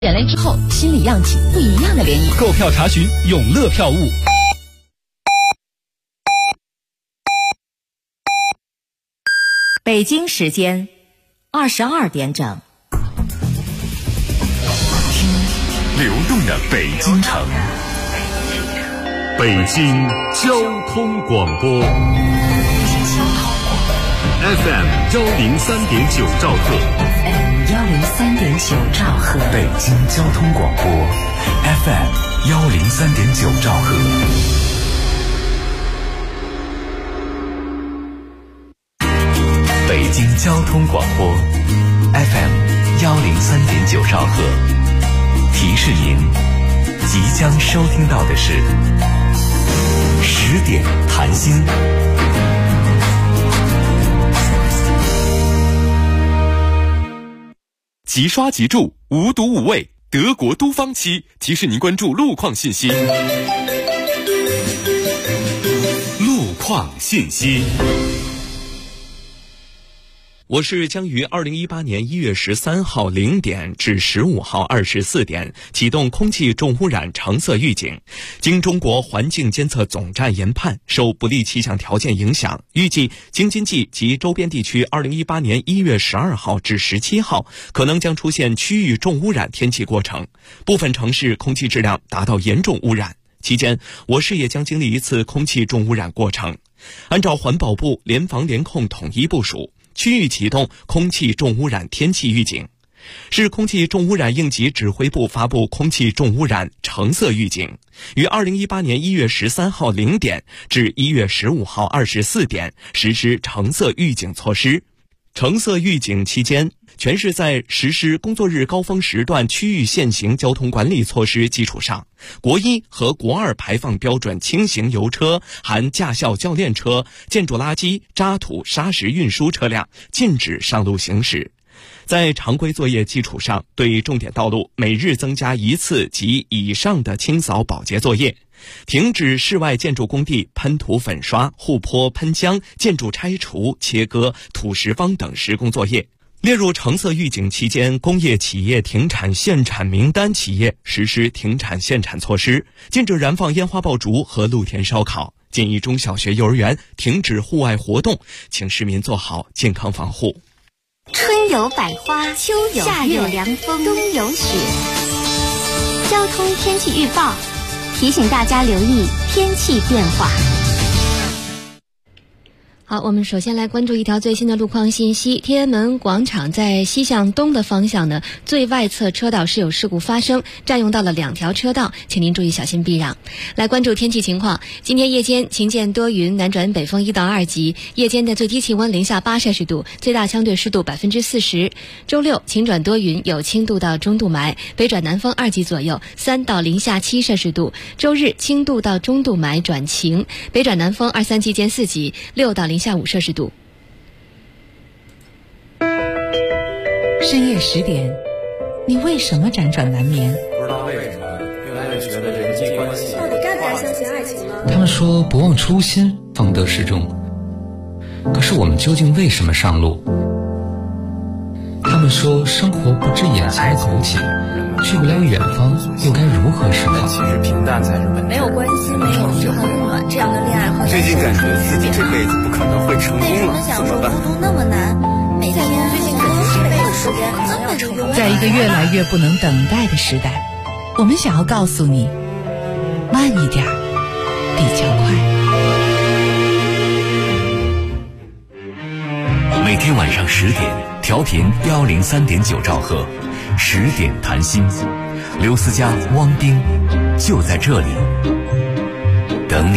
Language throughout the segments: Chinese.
眼泪之后，心里漾起不一样的涟漪。 购票查询永乐票务。 北京时间22点整。 听流动的北京城，北京交通广播 FM 103.9兆赫 103.9兆赫， 北京交通广播 FM 103.9兆赫。北京交通广播 FM 103.9兆赫，提示您即将收听到的是10点谈心。 即刷即住，无毒无味，德国都方漆提示您关注路况信息。路况信息。我是将于2018年1月13号0点至15号24点启动空气重污染橙色预警。经中国环境监测总站研判，受不利气象条件影响，预计京津冀及周边地区2018年1月12号至17号可能将出现区域重污染天气过程，部分城市空气质量达到严重污染。期间，我市也将经历一次空气重污染过程。按照环保部联防联控统一部署，区域启动空气重污染天气预警。市空气重污染应急指挥部发布空气重污染橙色预警，于2018年1月13号0点至1月15号24点实施橙色预警措施。橙色预警期间，全市在实施工作日高峰时段区域限行交通管理措施基础上，国1和国2排放标准轻型油车含驾校教练车、建筑垃圾、渣土、砂石运输车辆禁止上路行驶。在常规作业基础上，对重点道路每日增加1次及以上的清扫保洁作业，停止室外建筑工地喷涂粉刷、护坡喷浆、建筑拆除、切割、土石方等施工作业。列入橙色预警期间工业企业停产限产名单企业实施停产限产措施，禁止燃放烟花爆竹和露天烧烤，建议中小学幼儿园停止户外活动，请市民做好健康防护。 春有百花，秋有夏有凉风，冬有雪。交通天气预报提醒大家留意天气变化。 好，我们首先来关注一条最新的路况信息。天安门广场在西向东的方向呢，最外侧车道是有事故发生，占用到了2条车道，请您注意小心避让。来关注天气情况，今天夜间晴见多云，南转北风1到2级，夜间的最低气温零下8摄氏度，最大相对湿度40%。周六晴转多云，有轻度到中度霾，北转南风2级左右，3到零下7摄氏度。周日轻度到中度霾转晴，北转南风2、3级见4级，6到零下5摄氏度。 深夜10点，你为什么辗转难眠？ 不知道为什么，越来越觉得人际关系到底该不该相信爱情呢？ 他们说不忘初心，方得始终。可是我们究竟为什么上路？他们说生活不止眼前苟且，去不了远方，又该如何是好？ 其实平淡才是本质。 没有关系，没有嘘寒问暖，这样的恋爱和最近感觉自己这辈子不可能会成功了，怎么办？ 孤独那么难，每天最近感觉这辈子时间可能要成功。 在一个越来越不能等待的时代，我们想要告诉你，慢一点比较快。 每天晚上10点，调频103.9兆赫，10点谈心，刘思佳、汪冰就在这里等你。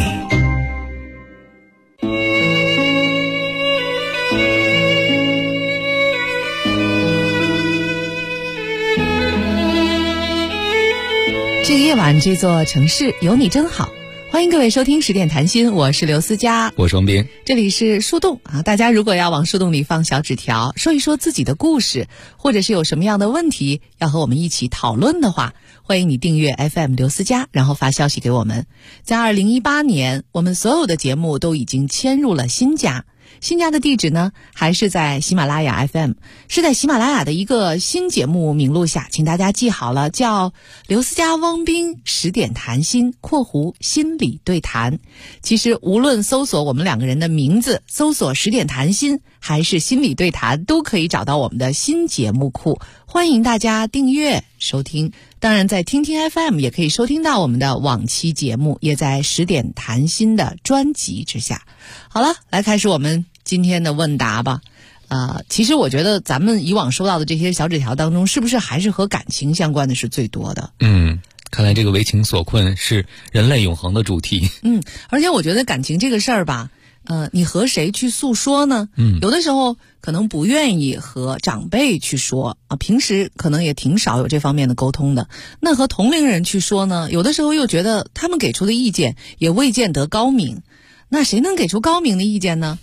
这个夜晚，这座城市有你真好。欢迎各位收听10点谈心，我是刘思佳， 我是汪冰， 这里是树洞啊。大家如果要往树洞里放小纸条，说一说自己的故事，或者是有什么样的问题要和我们一起讨论的话，欢迎你订阅 FM 刘思佳，然后发消息给我们。在2018年，我们所有的节目都已经迁入了新家， 新家的地址呢，还是在喜马拉雅 FM， 是在喜马拉雅的一个新节目名录下，请大家记好了，叫刘思佳汪斌10点谈心（心理对谈）。其实无论搜索我们两个人的名字，搜索10点谈心还是心理对谈，都可以找到我们的新节目库，欢迎大家订阅收听。当然在听听 FM 也可以收听到我们的往期节目，也在10点谈心的专辑之下。好了，来开始我们今天的问答吧。其实我觉得咱们以往收到的这些小纸条当中，是不是还是和感情相关的是最多的？ 看来这个为情所困是人类永恒的主题。 而且我觉得感情这个事儿吧，你和谁去诉说呢？有的时候可能不愿意和长辈去说啊，平时可能也挺少有这方面的沟通的。那和同龄人去说呢，有的时候又觉得他们给出的意见也未见得高明。那谁能给出高明的意见呢？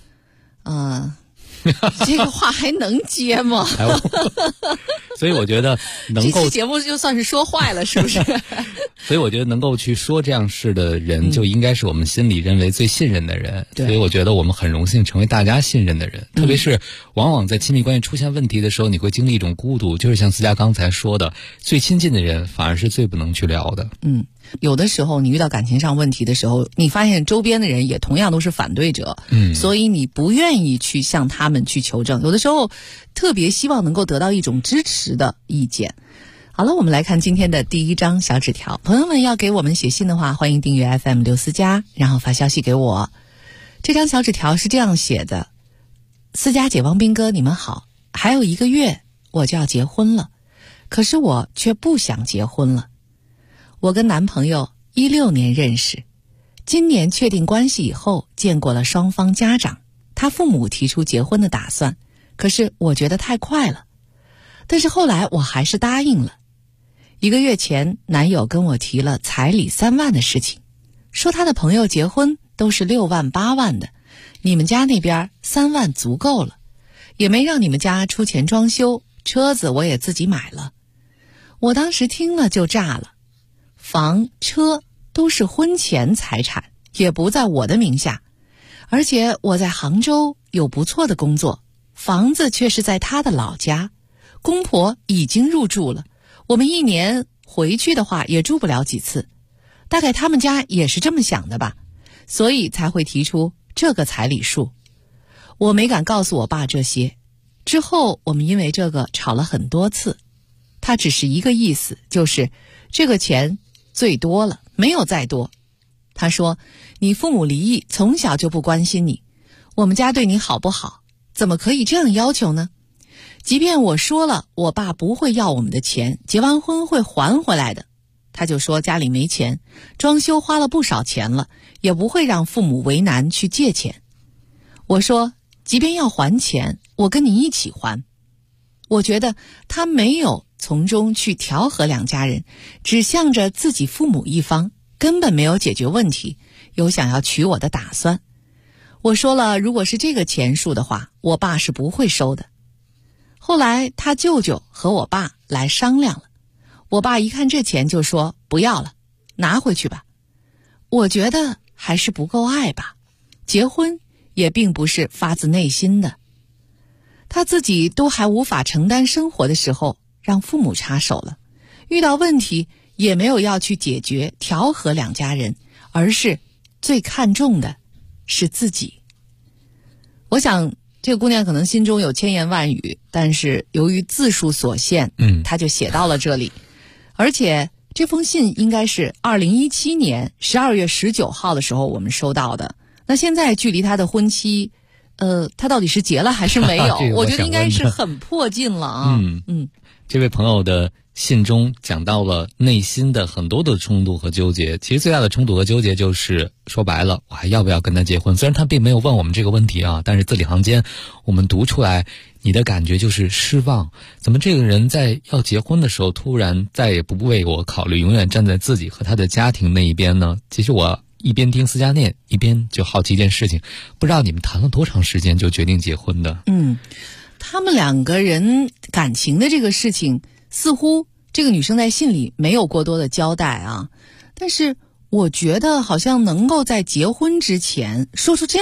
这个话还能接吗？ 所以我觉得能够这期节目就算是说坏了，是不是？ 所以我觉得能够去说这样事的人，就应该是我们心里认为最信任的人。所以我觉得我们很荣幸成为大家信任的人。特别是往往在亲密关系出现问题的时候，你会经历一种孤独，就是像思佳刚才说的，最亲近的人反而是最不能去聊的。 有的时候你遇到感情上问题的时候，你发现周边的人也同样都是反对者，所以你不愿意去向他们去求证，有的时候特别希望能够得到一种支持的意见。好了，我们来看今天的第一张小纸条。朋友们要给我们写信的话，欢迎订阅 FM 刘思佳，然后发消息给我。这张小纸条是这样写的：思佳姐、汪斌哥，你们好，还有1个月我就要结婚了，可是我却不想结婚了。我跟男朋友16年认识，今年确定关系以后，见过了双方家长，他父母提出结婚的打算，可是我觉得太快了，但是后来我还是答应了。1个月前，男友跟我提了彩礼3万的事情，说他的朋友结婚都是6万8万的，你们家那边3万足够了，也没让你们家出钱装修，车子我也自己买了。我当时听了就炸了，房车都是婚前财产，也不在我的名下，而且我在杭州有不错的工作，房子却是在他的老家，公婆已经入住了，我们1年回去的话也住不了几次，大概他们家也是这么想的吧，所以才会提出这个彩礼数。我没敢告诉我爸这些，之后我们因为这个吵了很多次，他只是一个意思，就是这个钱最多了，没有再多。他说，你父母离异，从小就不关心你，我们家对你好不好，怎么可以这样要求呢？即便我说了我爸不会要我们的钱，结完婚会还回来的，他就说家里没钱，装修花了不少钱了，也不会让父母为难去借钱。我说即便要还钱，我跟你一起还。我觉得他没有从中去调和两家人，只向着自己父母一方，根本没有解决问题，有想要娶我的打算。我说了，如果是这个钱数的话，我爸是不会收的。后来他舅舅和我爸来商量了，我爸一看这钱就说不要了，拿回去吧。我觉得还是不够爱吧，结婚也并不是发自内心的。他自己都还无法承担生活的时候，让父母插手了，遇到问题也没有要去解决调和两家人，而是最看重的是自己。我想这个姑娘可能心中有千言万语，但是由于字数所限，她就写到了这里。而且这封信应该是2017年12月19号的时候我们收到的，那现在距离她的婚期他到底是结了还是没有？我觉得应该是很迫近了啊。 这位朋友的信中讲到了内心的很多的冲突和纠结，其实最大的冲突和纠结就是说白了，我还要不要跟他结婚？虽然他并没有问我们这个问题啊，但是字里行间我们读出来，你的感觉就是失望。怎么这个人在要结婚的时候突然再也不为我考虑，永远站在自己和他的家庭那一边呢？其实我一边听思佳念，一边就好奇一件事情，不知道你们谈了多长时间就决定结婚的？ 他们两个人感情的这个事情，似乎这个女生在信里没有过多的交代啊。但是我觉得好像能够在结婚之前说出这样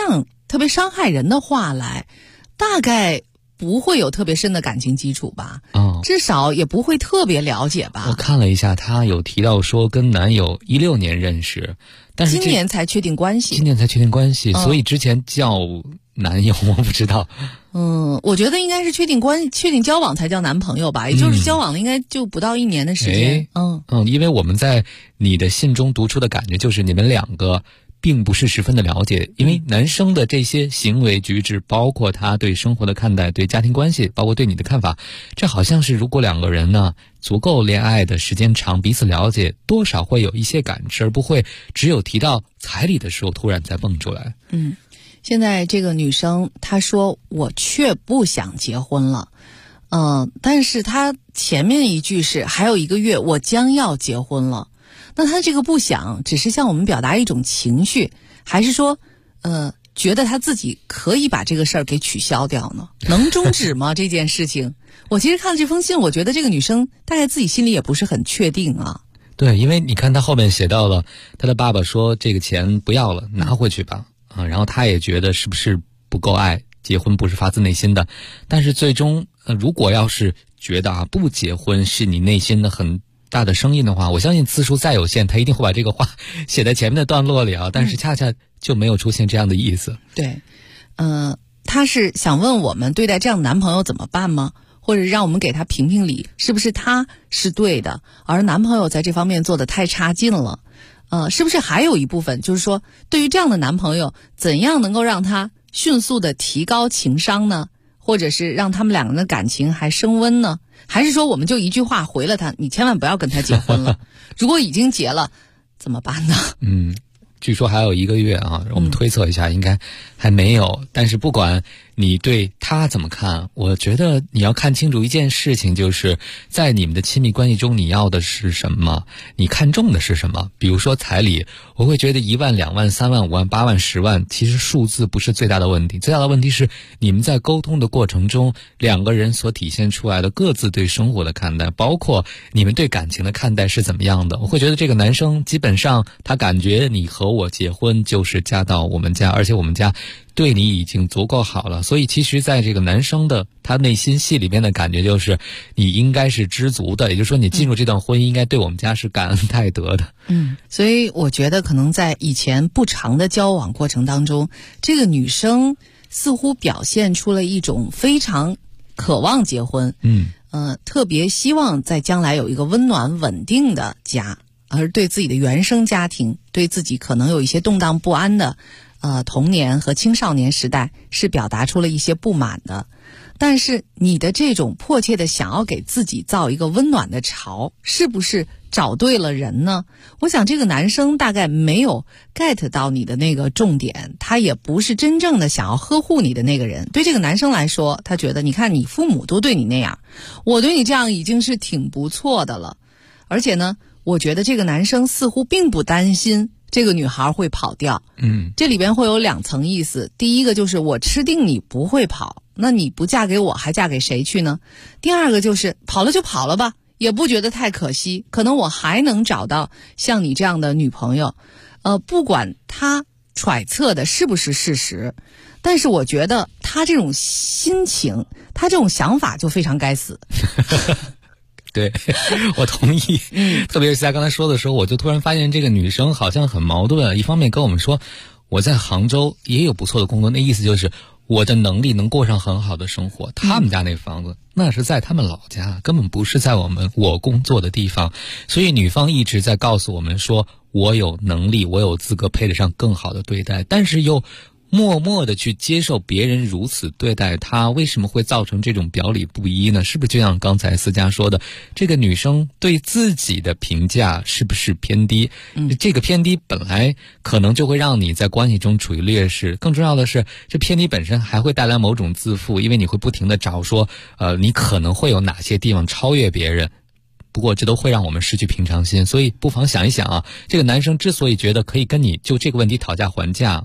特别伤害人的话来，大概不会有特别深的感情基础吧，至少也不会特别了解吧。 我看了一下，他有提到说跟男友16年认识，但是今年才确定关系。 所以之前叫男友我不知道。 我觉得应该是确定交往才叫男朋友吧，也就是交往了应该就不到1年的时间。 因为我们在你的信中读出的感觉就是你们两个并不是十分的了解，因为男生的这些行为举止，包括他对生活的看待，对家庭关系，包括对你的看法，这好像是如果两个人呢足够恋爱的时间长，彼此了解，多少会有一些感知，而不会只有提到彩礼的时候突然再蹦出来。 现在这个女生她说我却不想结婚了，但是她前面一句是还有1个月我将要结婚了。那她这个不想只是向我们表达一种情绪，还是说觉得她自己可以把这个事儿给取消掉呢？能终止吗？这件事情我其实看了这封信，我觉得这个女生大概自己心里也不是很确定啊。 对，因为你看她后面写到了她的爸爸说这个钱不要了，拿回去吧。然后她也觉得是不是不够爱，结婚不是发自内心的。但是最终如果要是觉得不结婚是你内心的很大的声音的话，我相信字数再有限，他一定会把这个话写在前面的段落里啊。但是恰恰就没有出现这样的意思。 对，他是想问我们对待这样的男朋友怎么办吗？或者让我们给他评评理，是不是他是对的，而男朋友在这方面做得太差劲了？是不是还有一部分就是说，对于这样的男朋友，怎样能够让他迅速的提高情商呢？或者是让他们两个人的感情还升温呢？还是说我们就一句话回了他，你千万不要跟他结婚了？如果已经结了怎么办呢？ 据说还有1个月啊，我们推测一下应该还没有。但是不管你对他怎么看，我觉得你要看清楚一件事情，就是在你们的亲密关系中，你要的是什么，你看重的是什么。比如说彩礼，我会觉得1万、2万、3万、5万、8万、10万，其实数字不是最大的问题，最大的问题是你们在沟通的过程中，两个人所体现出来的各自对生活的看待，包括你们对感情的看待是怎么样的。我会觉得这个男生基本上他感觉你和我结婚就是嫁到我们家，而且我们家对你已经足够好了。所以其实在这个男生的他内心戏里面的感觉就是你应该是知足的，也就是说你进入这段婚姻应该对我们家是感恩戴德的。 所以我觉得可能在以前不长的交往过程当中，这个女生似乎表现出了一种非常渴望结婚，特别希望在将来有一个温暖稳定的家，而对自己的原生家庭，对自己可能有一些动荡不安的童年和青少年时代是表达出了一些不满的。但是你的这种迫切的想要给自己造一个温暖的巢，是不是找对了人呢？我想这个男生大概没有 get 到你的那个重点，他也不是真正的想要呵护你的那个人。对这个男生来说，他觉得你看你父母都对你那样，我对你这样已经是挺不错的了。而且呢，我觉得这个男生似乎并不担心这个女孩会跑掉。这里边会有2层意思。第一个就是我吃定你不会跑，那你不嫁给我还嫁给谁去呢？第二个就是跑了就跑了吧，也不觉得太可惜，可能我还能找到像你这样的女朋友。不管他揣测的是不是事实，但是我觉得他这种心情，他这种想法就非常该死。 对，我同意。特别是在刚才说的时候，我就突然发现这个女生好像很矛盾。一方面跟我们说我在杭州也有不错的工作，那意思就是我的能力能过上很好的生活。他们家那房子那是在他们老家，根本不是在我工作的地方。所以女方一直在告诉我们说我有能力，我有资格配得上更好的对待，但是又默默的去接受别人如此对待他，为什么会造成这种表里不一呢？是不是就像刚才思佳说的，这个女生对自己的评价是不是偏低？这个偏低本来可能就会让你在关系中处于劣势，更重要的是这偏低本身还会带来某种自负，因为你会不停的找说你可能会有哪些地方超越别人。不过这都会让我们失去平常心，所以不妨想一想啊，这个男生之所以觉得可以跟你就这个问题讨价还价，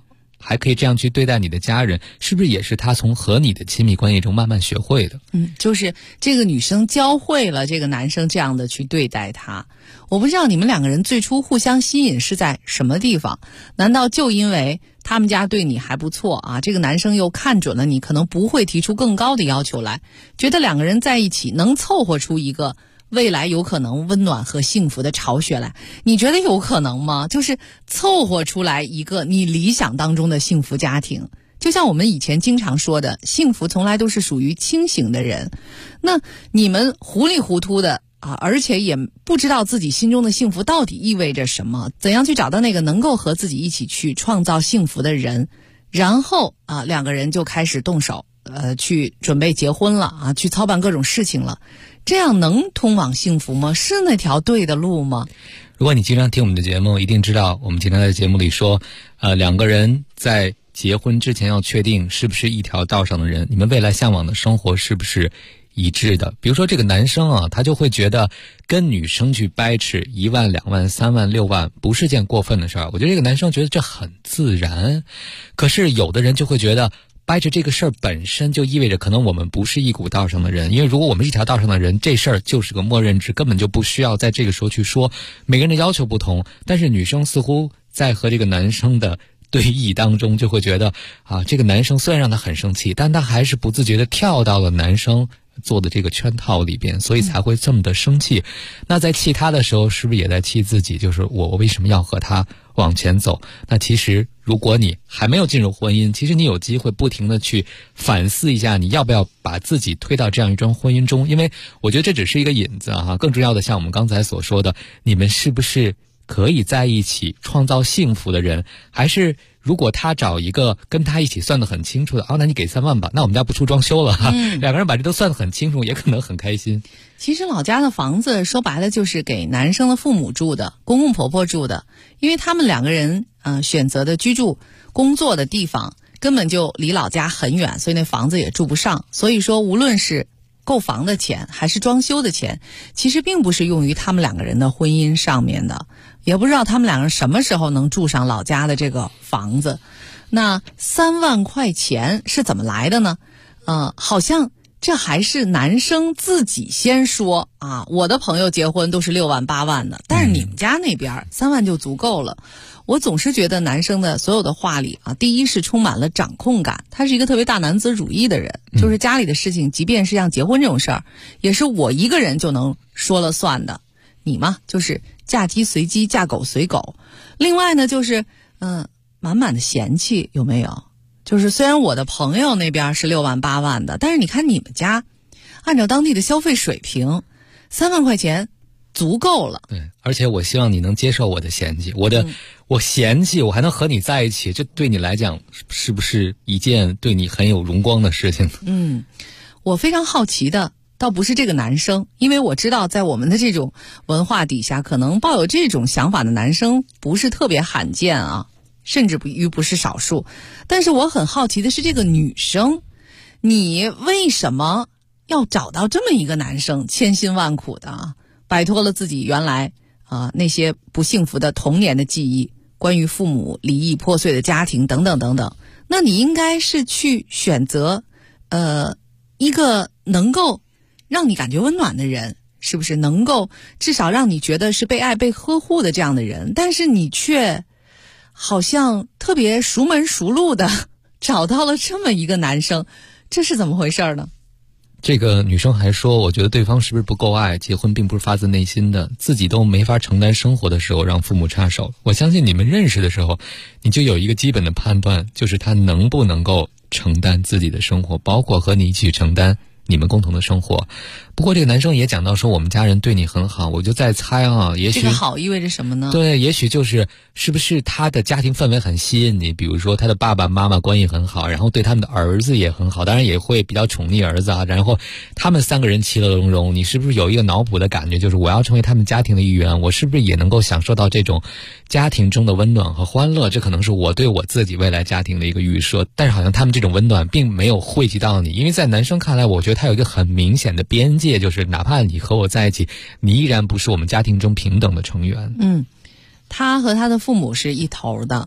还可以这样去对待你的家人，是不是也是他从和你的亲密关系中慢慢学会的？ 就是这个女生教会了这个男生这样的去对待他。我不知道你们两个人最初互相吸引是在什么地方？难道就因为他们家对你还不错啊，这个男生又看准了你可能不会提出更高的要求来，觉得两个人在一起能凑合出一个未来有可能温暖和幸福的巢穴来？你觉得有可能吗？就是凑合出来一个你理想当中的幸福家庭。就像我们以前经常说的，幸福从来都是属于清醒的人。那你们糊里糊涂的而且也不知道自己心中的幸福到底意味着什么，怎样去找到那个能够和自己一起去创造幸福的人，然后两个人就开始动手去准备结婚了去操办各种事情了。这样能通往幸福吗？是那条对的路吗？ 如果你经常听我们的节目，一定知道我们经常在节目里说两个人在结婚之前要确定是不是一条道上的人，你们未来向往的生活是不是一致的。比如说这个男生他就会觉得跟女生去掰扯1万2万3万6万不是件过分的事儿，我觉得这个男生觉得这很自然。可是有的人就会觉得掰扯这个事儿本身就意味着可能我们不是一股道上的人，因为如果我们是一条道上的人，这事儿就是个默认值，根本就不需要在这个时候去说。每个人的要求不同，但是女生似乎在和这个男生的对弈当中就会觉得这个男生虽然让他很生气，但他还是不自觉地跳到了男生做的这个圈套里边，所以才会这么的生气。那在气他的时候，是不是也在气自己？就是我为什么要和他往前走？那其实如果你还没有进入婚姻，其实你有机会不停地去反思一下，你要不要把自己推到这样一桩婚姻中？因为我觉得这只是一个引子更重要的像我们刚才所说的，你们是不是可以在一起创造幸福的人？还是如果他找一个跟他一起算得很清楚的那你给3万吧，那我们家不出装修了两个人把这都算得很清楚，也可能很开心。 其实老家的房子说白了就是给男生的父母住的，公公婆婆住的，因为他们两个人选择的居住工作的地方根本就离老家很远，所以那房子也住不上。所以说无论是购房的钱还是装修的钱，其实并不是用于他们两个人的婚姻上面的，也不知道他们两个人什么时候能住上老家的这个房子。那3万块钱是怎么来的呢？好像这还是男生自己先说我的朋友结婚都是6万8万的，但是你们家那边3万就足够了。我总是觉得男生的所有的话里第一是充满了掌控感，他是一个特别大男子主义的人，就是家里的事情即便是像结婚这种事儿也是我一个人就能说了算的。你嘛就是嫁鸡随鸡嫁狗随狗。另外呢就是满满的嫌弃，有没有？就是虽然我的朋友那边是6万8万的，但是你看你们家按照当地的消费水平3万块钱足够了。 对，而且我希望你能接受我的嫌弃，我嫌弃我还能和你在一起，这对你来讲是不是一件对你很有荣光的事情？ 我非常好奇的倒不是这个男生，因为我知道在我们的这种文化底下，可能抱有这种想法的男生不是特别罕见甚至于不是少数。但是我很好奇的是这个女生，你为什么要找到这么一个男生，千辛万苦的摆脱了自己原来那些不幸福的童年的记忆，关于父母离异破碎的家庭等等等等。那你应该是去选择一个能够让你感觉温暖的人，是不是能够至少让你觉得是被爱被呵护的这样的人？但是你却好像特别熟门熟路的找到了这么一个男生，这是怎么回事呢？ 这个女生还说，我觉得对方是不是不够爱，结婚并不是发自内心的，自己都没法承担生活的时候让父母插手。我相信你们认识的时候，你就有一个基本的判断，就是他能不能够承担自己的生活，包括和你一起承担你们共同的生活。不过这个男生也讲到说我们家人对你很好，我就在猜也许这个好意味着什么呢？ 对，也许是不是他的家庭氛围很吸引你，比如说他的爸爸妈妈关系很好，然后对他们的儿子也很好，当然也会比较宠溺儿子然后他们3个人其乐融融，你是不是有一个脑补的感觉，就是我要成为他们家庭的一员，我是不是也能够享受到这种家庭中的温暖和欢乐？这可能是我对我自己未来家庭的一个预设，但是好像他们这种温暖并没有惠及到你，因为在男生看来，我觉得他有一个很明显的边界，就是哪怕你和我在一起，你依然不是我们家庭中平等的成员。 他和他的父母是一头的，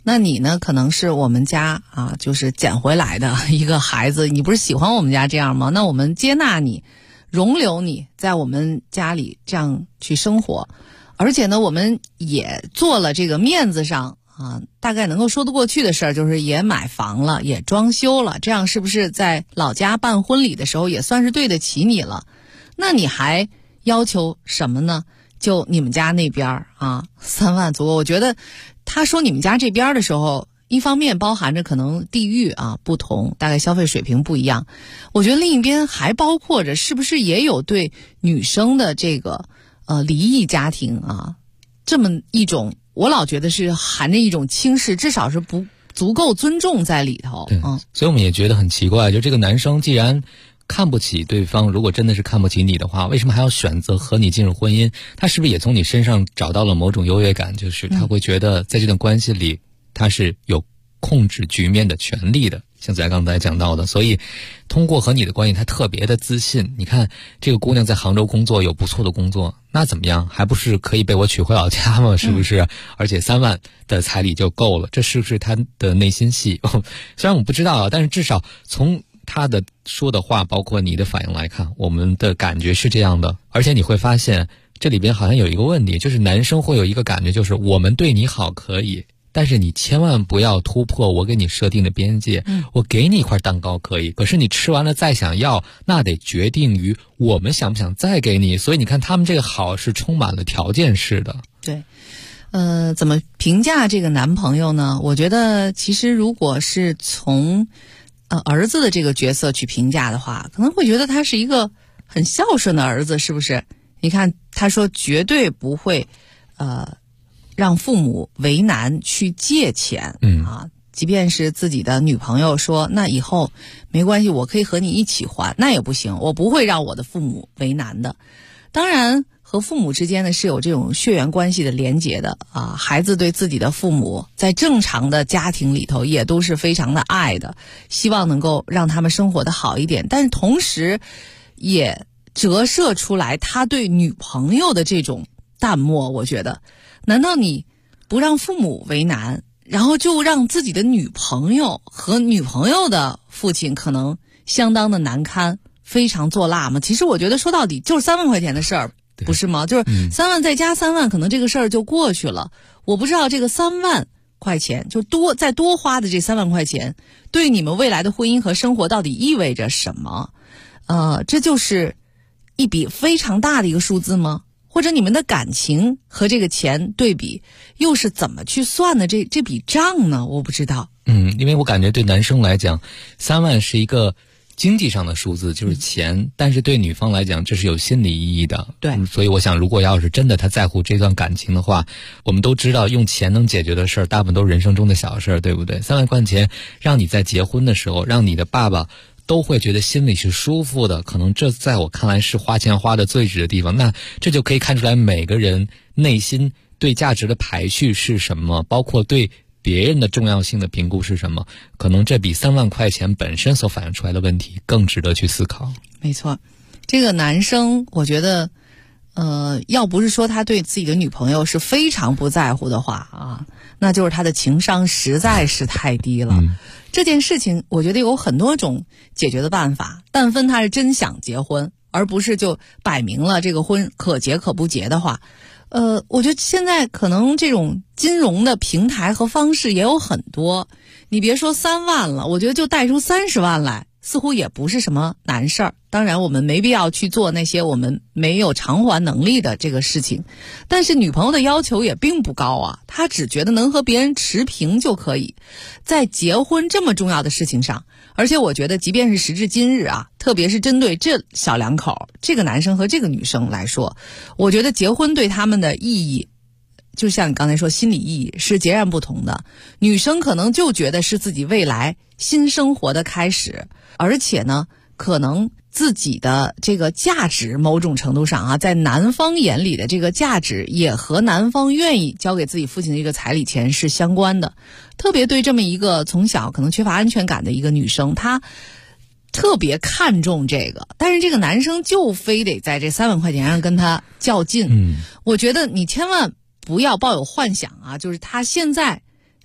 那你呢，可能是我们家啊，就是捡回来的一个孩子，你不是喜欢我们家这样吗？那我们接纳你，容留你在我们家里这样去生活，而且呢，我们也做了这个面子上啊，大概能够说得过去的事儿，就是也买房了，也装修了，这样是不是在老家办婚礼的时候也算是对得起你了？那你还要求什么呢？就你们家那边啊，3万足够。我觉得他说你们家这边的时候，一方面包含着可能地域啊不同，大概消费水平不一样。我觉得另一边还包括着是不是也有对女生的这个离异家庭啊这么一种，我老觉得是含着一种轻视，至少是不足够尊重在里头。 对，所以我们也觉得很奇怪，就这个男生既然看不起对方，如果真的是看不起你的话，为什么还要选择和你进入婚姻？他是不是也从你身上找到了某种优越感，就是他会觉得在这段关系里他是有控制局面的权利的，像咱刚才讲到的。所以通过和你的关系他特别的自信。你看这个姑娘在杭州工作，有不错的工作，那怎么样，还不是可以被我娶回老家吗？是不是？而且3万的彩礼就够了，这是不是他的内心戏？虽然我不知道啊，但是至少从他的说的话包括你的反应来看，我们的感觉是这样的。而且你会发现这里边好像有一个问题，就是男生会有一个感觉，就是我们对你好可以，但是你千万不要突破我给你设定的边界。我给你一块蛋糕可以，可是你吃完了再想要，那得决定于我们想不想再给你。所以你看他们这个好是充满了条件式的。 对，怎么评价这个男朋友呢？我觉得其实如果是从儿子的这个角色去评价的话，可能会觉得他是一个很孝顺的儿子，是不是？你看他说绝对不会让父母为难去借钱，即便是自己的女朋友说那以后没关系，我可以和你一起还，那也不行，我不会让我的父母为难的。当然和父母之间呢是有这种血缘关系的连结的啊，孩子对自己的父母在正常的家庭里头也都是非常的爱的，希望能够让他们生活的好一点，但是同时也折射出来他对女朋友的这种淡漠。我觉得难道你不让父母为难，然后就让自己的女朋友和女朋友的父亲可能相当的难堪，非常作辣吗？其实我觉得说到底就是3万块钱的事儿，不是吗？就是3万再加3万，可能这个事儿就过去了。我不知道这个3万块钱就再多花的这3万块钱对你们未来的婚姻和生活到底意味着什么？这就是一笔非常大的一个数字吗？或者你们的感情和这个钱对比又是怎么去算的这笔账呢？我不知道。 因为我感觉对男生来讲3万是一个经济上的数字，就是钱，但是对女方来讲这是有心理意义的。 对， 所以我想如果要是真的他在乎这段感情的话，我们都知道用钱能解决的事儿大部分都是人生中的小事儿，对不对？3万块钱让你在结婚的时候，让你的爸爸都会觉得心里是舒服的，可能这在我看来是花钱花的最值的地方。那这就可以看出来每个人内心对价值的排序是什么，包括对别人的重要性的评估是什么，可能这比3万块钱本身所反映出来的问题更值得去思考。 没错，这个男生我觉得要不是说他对自己的女朋友是非常不在乎的话啊，那就是他的情商实在是太低了。这件事情我觉得有很多种解决的办法，但分他是真想结婚，而不是就摆明了这个婚可结可不结的话，我觉得现在可能这种金融的平台和方式也有很多，你别说3万了，我觉得就贷出30万来似乎也不是什么难事儿。当然我们没必要去做那些我们没有偿还能力的这个事情，但是女朋友的要求也并不高啊，她只觉得能和别人持平就可以。在结婚这么重要的事情上，而且我觉得即便是时至今日啊，特别是针对这小两口，这个男生和这个女生来说，我觉得结婚对他们的意义就像你刚才说心理意义是截然不同的。女生可能就觉得是自己未来新生活的开始，而且呢可能自己的这个价值某种程度上啊，在男方眼里的这个价值也和男方愿意交给自己父亲的这个彩礼钱是相关的。特别对这么一个从小可能缺乏安全感的一个女生，她特别看重这个，但是这个男生就非得在这3万块钱上跟他较劲。我觉得你千万不要抱有幻想啊，就是他现在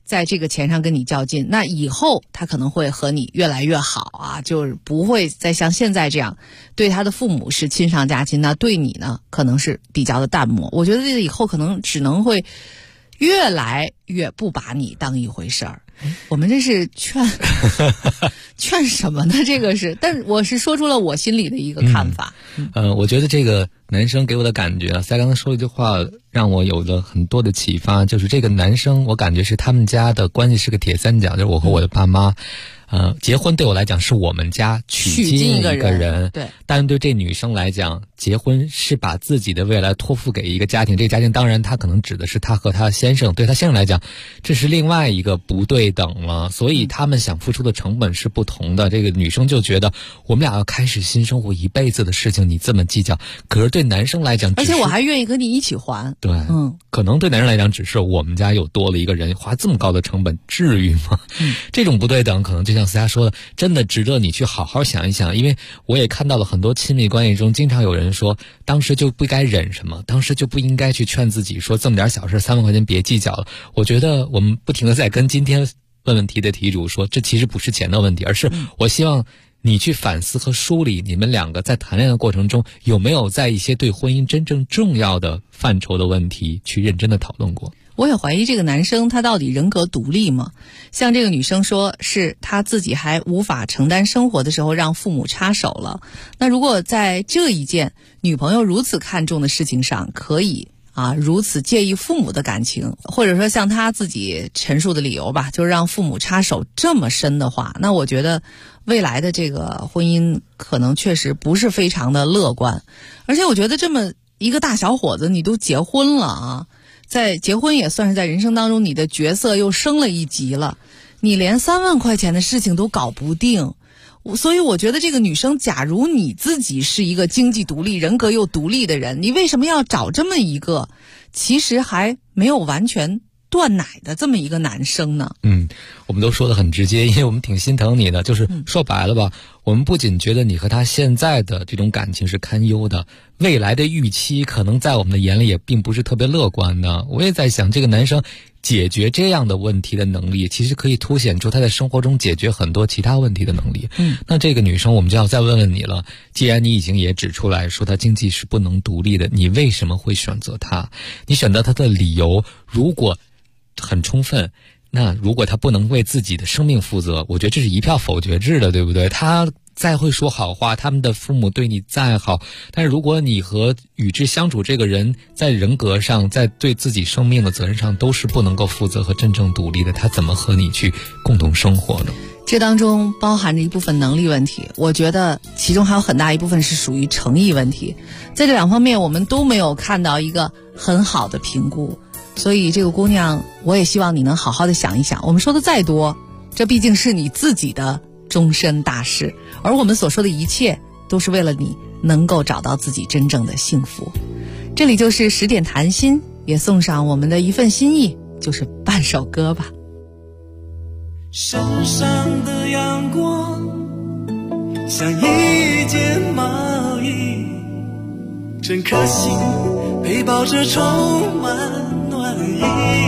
在这个钱上跟你较劲，那以后他可能会和你越来越好啊，就是不会再像现在这样对他的父母是亲上加亲，那对你呢可能是比较的淡漠。我觉得这以后可能只能会越来越不把你当一回事儿。我们这是劝什么呢？这个是，但我是说出了我心里的一个看法。 我觉得这个男生给我的感觉，在刚才说了一句话让我有了很多的启发，就是这个男生我感觉是他们家的关系是个铁三角，就是我和我的爸妈结婚对我来讲是我们家娶进一个人， 对。 但对这女生来讲，结婚是把自己的未来托付给一个家庭，这个家庭当然他可能指的是他和他先生，对他先生来讲这是另外一个不对等了，所以他们想付出的成本是不同的。这个女生就觉得我们俩要开始新生活，一辈子的事情你这么计较，可是对男生来讲， 而且我还愿意跟你一起还。 对，可能对男生来讲只是我们家有多了一个人，花这么高的成本至于吗？这种不对等可能就像思佳说的，真的值得你去好好想一想。因为我也看到了很多亲密关系中经常有人说当时就不该忍什么，当时就不应该去劝自己说这么点小事3万块钱别计较了。我觉得我们不停地在跟今天问题的题主说，这其实不是钱的问题，而是我希望你去反思和梳理你们两个在谈恋爱的过程中有没有在一些对婚姻真正重要的范畴的问题去认真的讨论过。 我也怀疑这个男生他到底人格独立吗？像这个女生说是他自己还无法承担生活的时候让父母插手了，那如果在这一件女朋友如此看重的事情上可以如此介意父母的感情，或者说像他自己陈述的理由吧，就是让父母插手这么深的话，那我觉得未来的这个婚姻可能确实不是非常的乐观。而且我觉得这么一个大小伙子你都结婚了在结婚也算是在人生当中你的角色又升了一级了，你连3万块钱的事情都搞不定。所以我觉得这个女生，假如你自己是一个经济独立、人格又独立的人，你为什么要找这么一个其实还没有完全断奶的这么一个男生呢？ 我们都说得很直接，因为我们挺心疼你的，就是说白了吧，我们不仅觉得你和他现在的这种感情是堪忧的，未来的预期可能在我们的眼里也并不是特别乐观的。我也在想，这个男生解决这样的问题的能力，其实可以凸显出他在生活中解决很多其他问题的能力。那这个女生我们就要再问问你了，既然你已经也指出来说她经济是不能独立的，你为什么会选择她？你选择她的理由如果很充分，那如果他不能为自己的生命负责，我觉得这是一票否决制的，对不对？他再会说好话，他们的父母对你再好，但是如果你和与之相处这个人在人格上，在对自己生命的责任上都是不能够负责和真正独立的，他怎么和你去共同生活呢？ 这当中包含着一部分能力问题，我觉得其中还有很大一部分是属于诚意问题。在这2方面我们都没有看到一个很好的评估，所以这个姑娘，我也希望你能好好的想一想，我们说的再多，这毕竟是你自己的终身大事，而我们所说的一切都是为了你能够找到自己真正的幸福。这里就是10点谈心，也送上我们的一份心意，就是半首歌吧。 身上的阳光像一件毛衣，整颗心背包着充满暖意。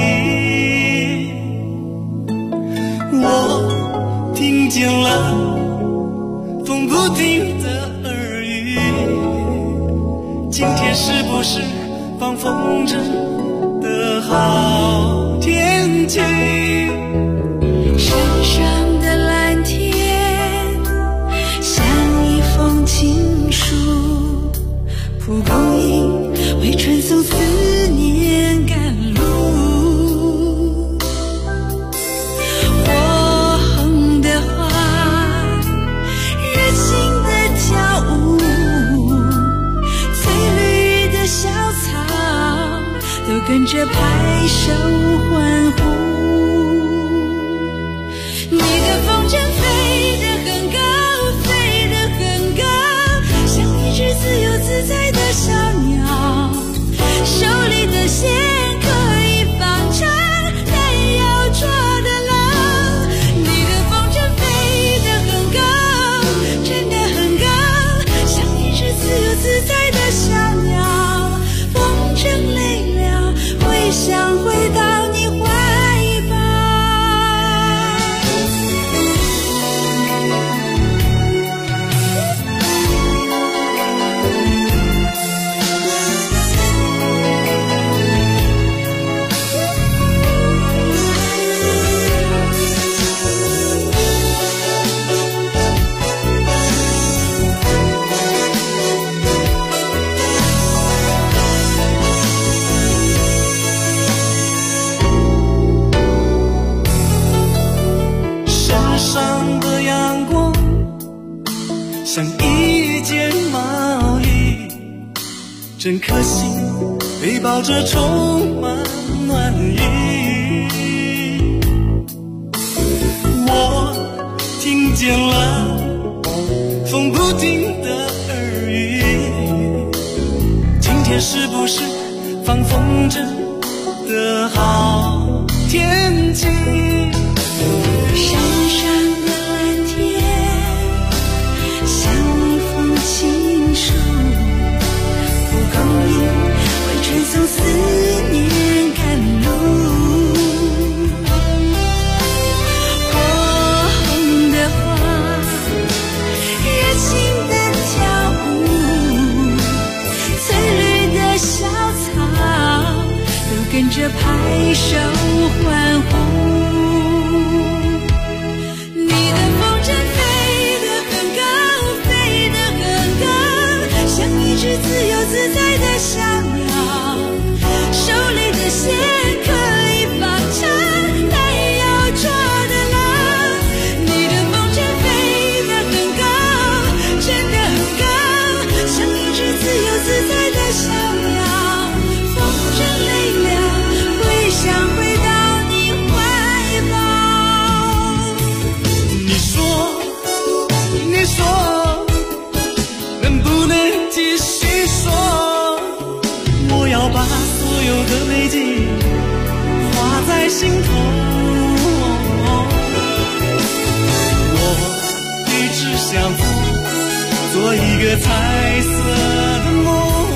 我听见了风不停的耳语，今天是不是放风筝的好天气？ 山上的蓝天像一封情书，蒲公英为传送思念赶路。火红的花热情的跳舞，翠绿的小草都跟着拍手欢呼。你的风筝飞得很高，飞得很高，像一只自由自在的小鸟，手里的线可以放长，但要抓得牢。你的风筝飞得很高，真的很高，像一只自由自在的小鸟，风筝累了会想回到你怀抱。 整颗心被抱着充满暖意。我听见了风不停的耳语，今天是不是放风筝的好天气？ 山上的蓝天像一封情书，蒲公英会传送思念甘露。火红的花，热情的跳舞，翠绿的小草都跟着拍手欢呼。是自由自在的小鸟，手里的线可以放长，但也要抓得牢。你的风筝飞得很高，真的很高，像一只自由自在的小鸟。风筝累了，会想回到你怀抱。 你说能不能继续说，我要把所有的美景画在心头。我一直想做一个彩色的梦。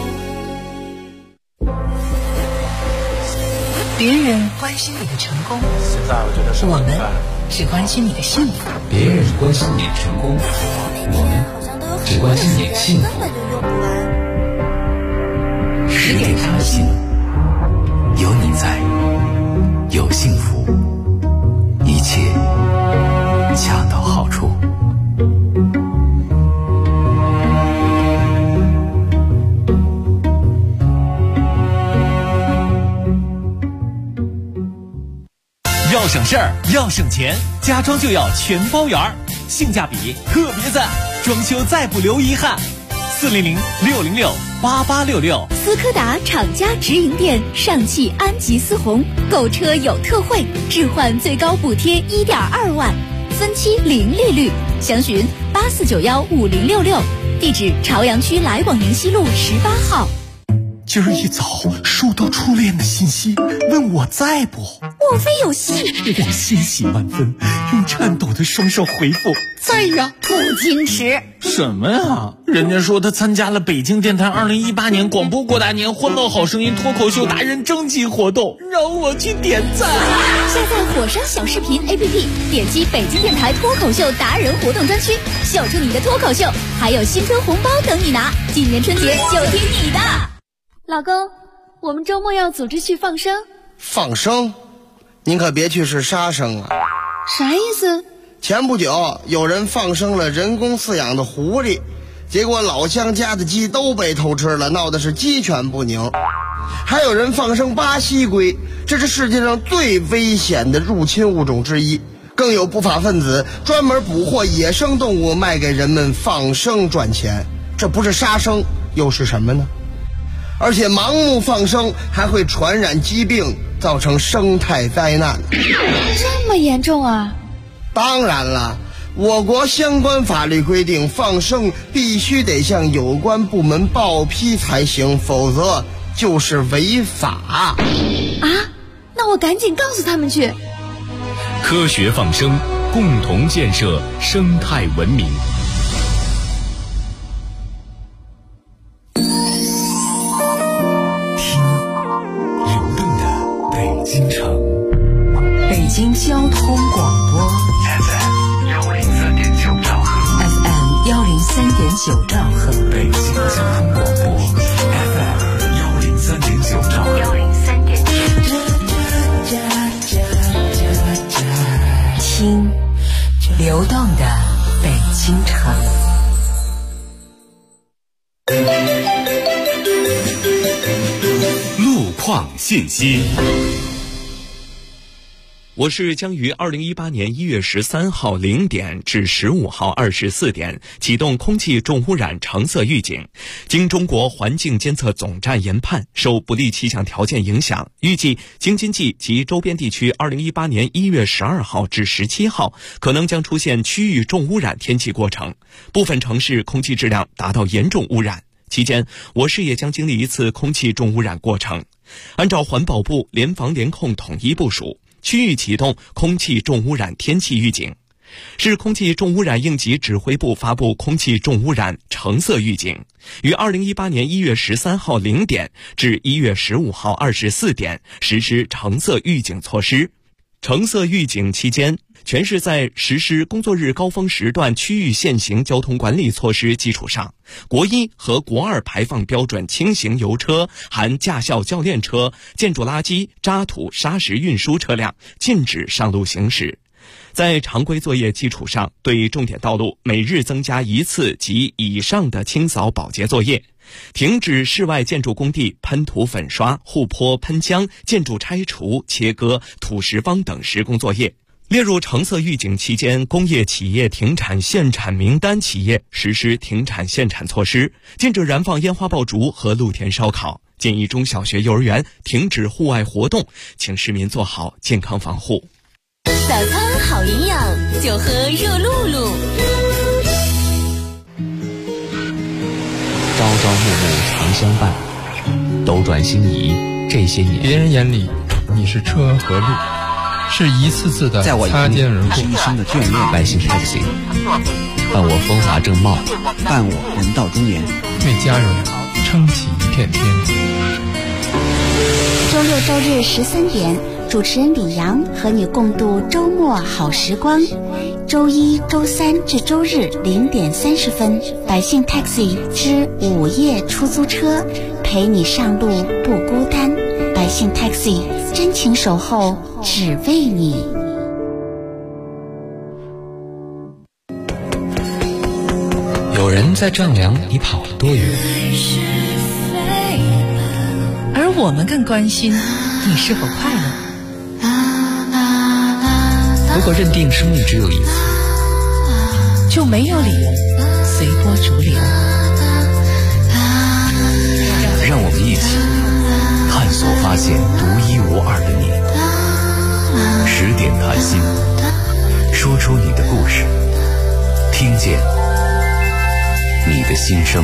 别人关心你的成功，我们只关心你的幸福。 别人关心你的成功，我们只关心你的幸福。 10点插心，有你在，有幸福，一切恰到好处。 要省事儿，要省钱，家装就要全包圆儿，性价比特别赞，装修再不留遗憾。400-606-8866。 斯柯达厂家直营店，上汽安吉思红，购车有特惠，置换最高补贴1.2万，分期零利率，详询84915066，地址朝阳区来广宁西路18号。 今儿一早收到初恋的信息，问我在不？ 莫非有戏？ 我欣喜万分，用颤抖的双手回复在呀。 不矜持什么呀？人家说他参加了北京电台2018年广播过大年欢乐好声音脱口秀达人征集活动，让我去点赞。 下载火山小视频 APP， 点击北京电台脱口秀达人活动专区，秀出你的脱口秀，还有新春红包等你拿。今年春节就听你的。 老公，我们周末要组织去放生。 放生？您可别去是杀生啊！ 啥意思？ 前不久有人放生了人工饲养的狐狸，结果老乡家的鸡都被偷吃了，闹的是鸡犬不宁。还有人放生巴西龟，这是世界上最危险的入侵物种之一。更有不法分子专门捕获野生动物卖给人们放生赚钱，这不是杀生又是什么呢？而且盲目放生还会传染疾病，造成生态灾难。 这么严重啊？ 当然了，我国相关法律规定，放生必须得向有关部门报批才行，否则就是违法。 啊？那我赶紧告诉他们去。 科学放生，共同建设生态文明。 京城， 北京交通广播 FM 103.9兆赫 FM 103.9兆赫， 北京交通广播 FM 103.9兆赫听流动的北京城。 路况信息。 我市将于2018年1月13号0点至15号24点启动空气重污染橙色预警。经中国环境监测总站研判，受不利气象条件影响，预计京津冀及周边地区2018年1月12号至17号可能将出现区域重污染天气过程，部分城市空气质量达到严重污染。期间，我市也将经历一次空气重污染过程。按照环保部联防联控统一部署，区域启动空气重污染天气预警。市空气重污染应急指挥部发布空气重污染橙色预警，于2018年1月13号0点至1月15号24点实施橙色预警措施。橙色预警期间，全市在实施工作日高峰时段区域限行交通管理措施基础上，国一和国二排放标准轻型油车含驾校教练车、建筑垃圾、渣土、砂石运输车辆禁止上路行驶。在常规作业基础上，对重点道路每日增加1次及以上的清扫保洁作业，停止室外建筑工地喷涂粉刷、护坡喷浆、建筑拆除、切割、土石方等施工作业。列入橙色预警期间工业企业停产限产名单企业实施停产限产措施，禁止燃放烟花爆竹和露天烧烤，建议中小学幼儿园停止户外活动，请市民做好健康防护。 早餐好营养，就喝热露露。 朝朝暮暮常相伴，斗转星移这些年， 别人眼里你是车和路，是一次次的擦肩而过， 一生的眷恋。百姓 taxi 伴我风华正茂， 伴我人到中年， 为家人撑起一片天。 周六周日13点，主持人李阳和你共度周末好时光。周一、周三至周日0点30分，百姓 taxi 之午夜出租车，陪你上路不孤单。百姓 taxi 真情守候，只为你。 有人在丈量你跑了多远， 而我们更关心你是否快乐。 如果认定生命只有一次， 就没有理由随波逐流。 让我们一起探索发现独一无二的你。10点谈心，说出你的故事，听见你的心声。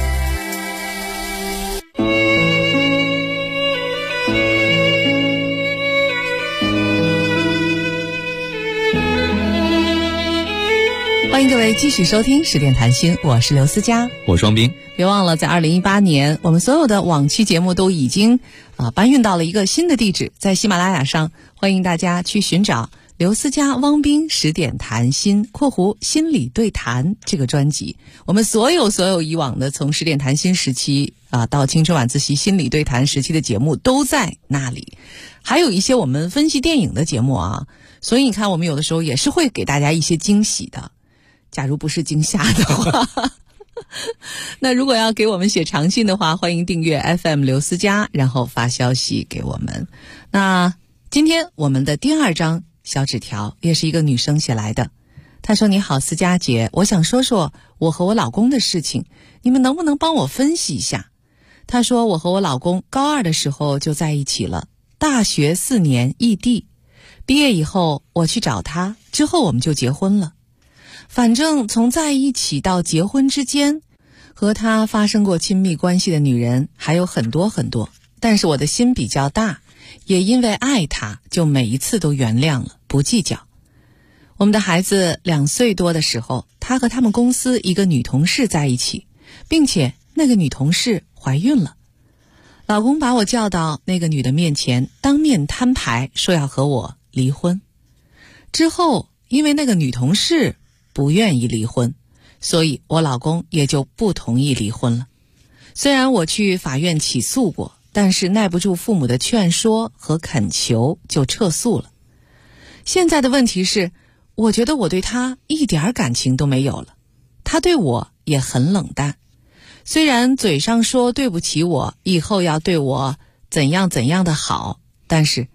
欢迎各位继续收听10点谈心，我是刘思佳， 我双冰。 别忘了，在2018年，我们所有的往期节目都已经搬运到了一个新的地址，在喜马拉雅上，欢迎大家去寻找刘思佳、汪冰10点谈心（心理对谈）这个专辑。我们所有以往的从10点谈心时期到青春晚自习心理对谈时期的节目都在那里，还有一些我们分析电影的节目啊。所以你看，我们有的时候也是会给大家一些惊喜的。假如不是惊吓的话那如果要给我们写长信的话，欢迎订阅 FM 刘思佳，然后发消息给我们。那今天我们的第2张小纸条也是一个女生写来的，她说：你好思佳姐，我想说说我和我老公的事情，你们能不能帮我分析一下？她说我和我老公高2的时候就在一起了，大学4年异地，毕业以后我去找他，之后我们就结婚了。反正从在一起到结婚之间，和他发生过亲密关系的女人还有很多很多，但是我的心比较大，也因为爱他，就每一次都原谅了，不计较。我们的孩子2岁多的时候，他和他们公司一个女同事在一起，并且那个女同事怀孕了。老公把我叫到那个女的面前，当面摊牌，说要和我离婚。之后因为那个女同事不愿意离婚，所以我老公也就不同意离婚了。虽然我去法院起诉过，但是耐不住父母的劝说和恳求，就撤诉了。现在的问题是，我觉得我对他一点感情都没有了，他对我也很冷淡。虽然嘴上说对不起我，以后要对我怎样怎样的好，但是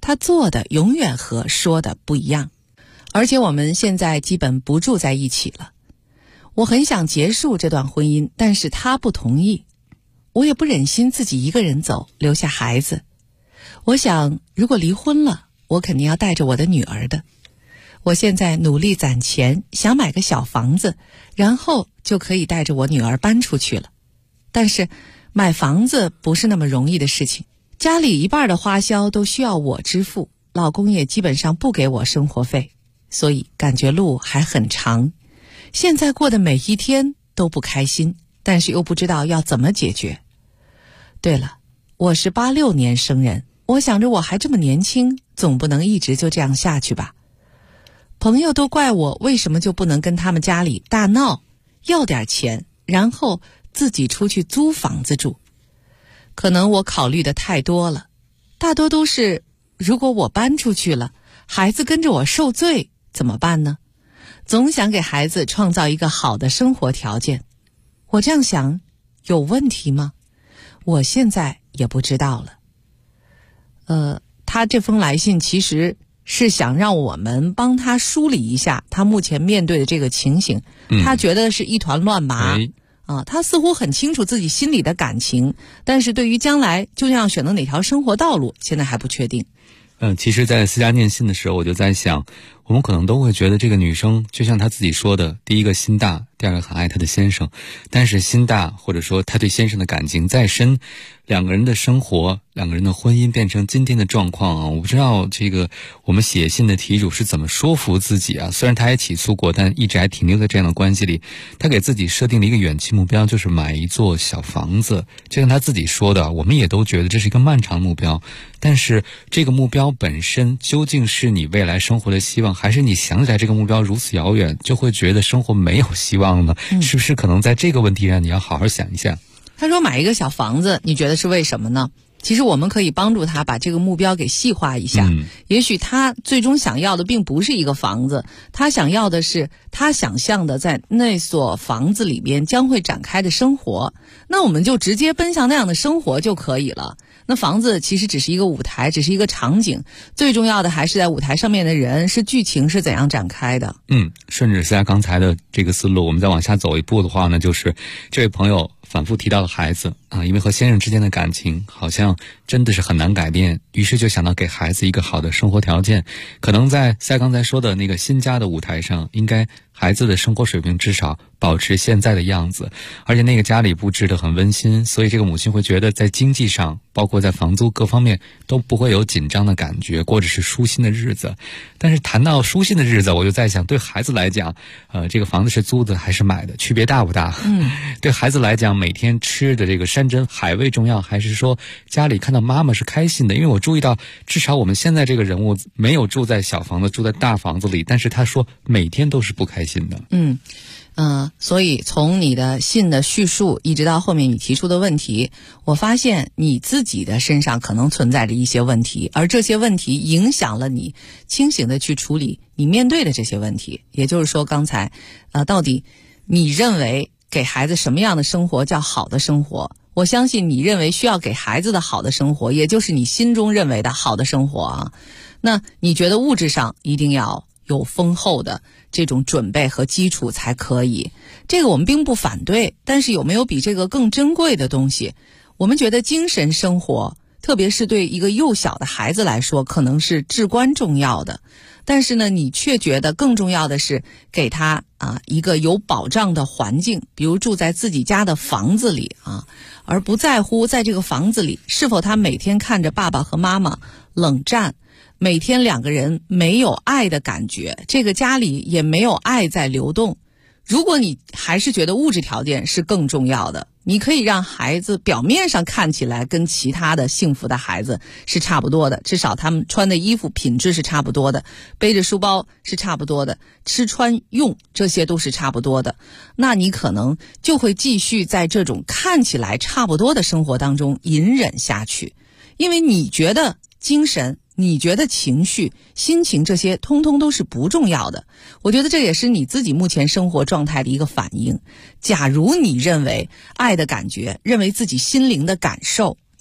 他做的永远和说的不一样。而且我们现在基本不住在一起了。我很想结束这段婚姻，但是他不同意。我也不忍心自己一个人走，留下孩子。我想，如果离婚了，我肯定要带着我的女儿的。我现在努力攒钱，想买个小房子，然后就可以带着我女儿搬出去了。但是买房子不是那么容易的事情，家里一半的花销都需要我支付，老公也基本上不给我生活费，所以感觉路还很长。现在过的每一天都不开心，但是又不知道要怎么解决。对了，我是86年生人，我想着我还这么年轻，总不能一直就这样下去吧。朋友都怪我为什么就不能跟他们家里大闹，要点钱，然后自己出去租房子住。可能我考虑的太多了，大多都是如果我搬出去了，孩子跟着我受罪怎么办呢？总想给孩子创造一个好的生活条件。我这样想有问题吗？我现在也不知道了。他这封来信其实是想让我们帮他梳理一下他目前面对的这个情形。他觉得是一团乱麻。他似乎很清楚自己心里的感情，但是对于将来究竟要选择哪条生活道路，现在还不确定。 其实在私家念信的时候，我就在想，我们可能都会觉得这个女生就像她自己说的，第一个心大，第二个很爱她的先生。但是心大或者说她对先生的感情再深，两个人的生活，两个人的婚姻变成今天的状况啊，我不知道这个我们写信的题主是怎么说服自己啊。虽然他也起诉过，但一直还停留在这样的关系里。他给自己设定了一个远期目标，就是买一座小房子。就像他自己说的，我们也都觉得这是一个漫长目标，但是这个目标本身究竟是你未来生活的希望，还是你想起来这个目标如此遥远，就会觉得生活没有希望呢？是不是可能在这个问题上你要好好想一下。 他说买一个小房子，你觉得是为什么呢？其实我们可以帮助他把这个目标给细化一下。也许他最终想要的并不是一个房子，他想要的是他想象的在那所房子里边将会展开的生活。那我们就直接奔向那样的生活就可以了。那房子其实只是一个舞台，只是一个场景，最重要的还是在舞台上面的人，是剧情是怎样展开的。 顺着下刚才的这个思路，我们再往下走一步的话呢，就是这位朋友反复提到了孩子啊，因为和先生之间的感情好像真的是很难改变，于是就想到给孩子一个好的生活条件。可能在赛刚才说的那个新家的舞台上，应该孩子的生活水平至少保持现在的样子，而且那个家里布置得很温馨，所以这个母亲会觉得在经济上，包括在房租各方面都不会有紧张的感觉，过着是舒心的日子。但是谈到舒心的日子，我就在想，对孩子来讲，这个房子是租的还是买的，区别大不大？对孩子来讲，每天吃的这个山珍海味重要，还是说家里看到妈妈是开心的？因为我注意到，至少我们现在这个人物没有住在小房子，住在大房子里，但是他说每天都是不开心的。 所以从你的信的叙述一直到后面你提出的问题，我发现你自己的身上可能存在着一些问题，而这些问题影响了你清醒的去处理你面对的这些问题。也就是说，刚才到底你认为给孩子什么样的生活叫好的生活？我相信你认为需要给孩子的好的生活，也就是你心中认为的好的生活啊。那你觉得物质上一定要有丰厚的这种准备和基础才可以，这个我们并不反对，但是有没有比这个更珍贵的东西？我们觉得精神生活，特别是对一个幼小的孩子来说，可能是至关重要的。但是呢，你却觉得更重要的是给他一个有保障的环境，比如住在自己家的房子里而不在乎在这个房子里是否他每天看着爸爸和妈妈冷战，每天两个人没有爱的感觉，这个家里也没有爱在流动。如果你还是觉得物质条件是更重要的，你可以让孩子表面上看起来跟其他的幸福的孩子是差不多的，至少他们穿的衣服品质是差不多的，背着书包是差不多的，吃穿用这些都是差不多的，那你可能就会继续在这种看起来差不多的生活当中隐忍下去，因为你觉得精神，你觉得情绪、心情这些通通都是不重要的。我觉得这也是你自己目前生活状态的一个反应。假如你认为爱的感觉，认为自己心灵的感受，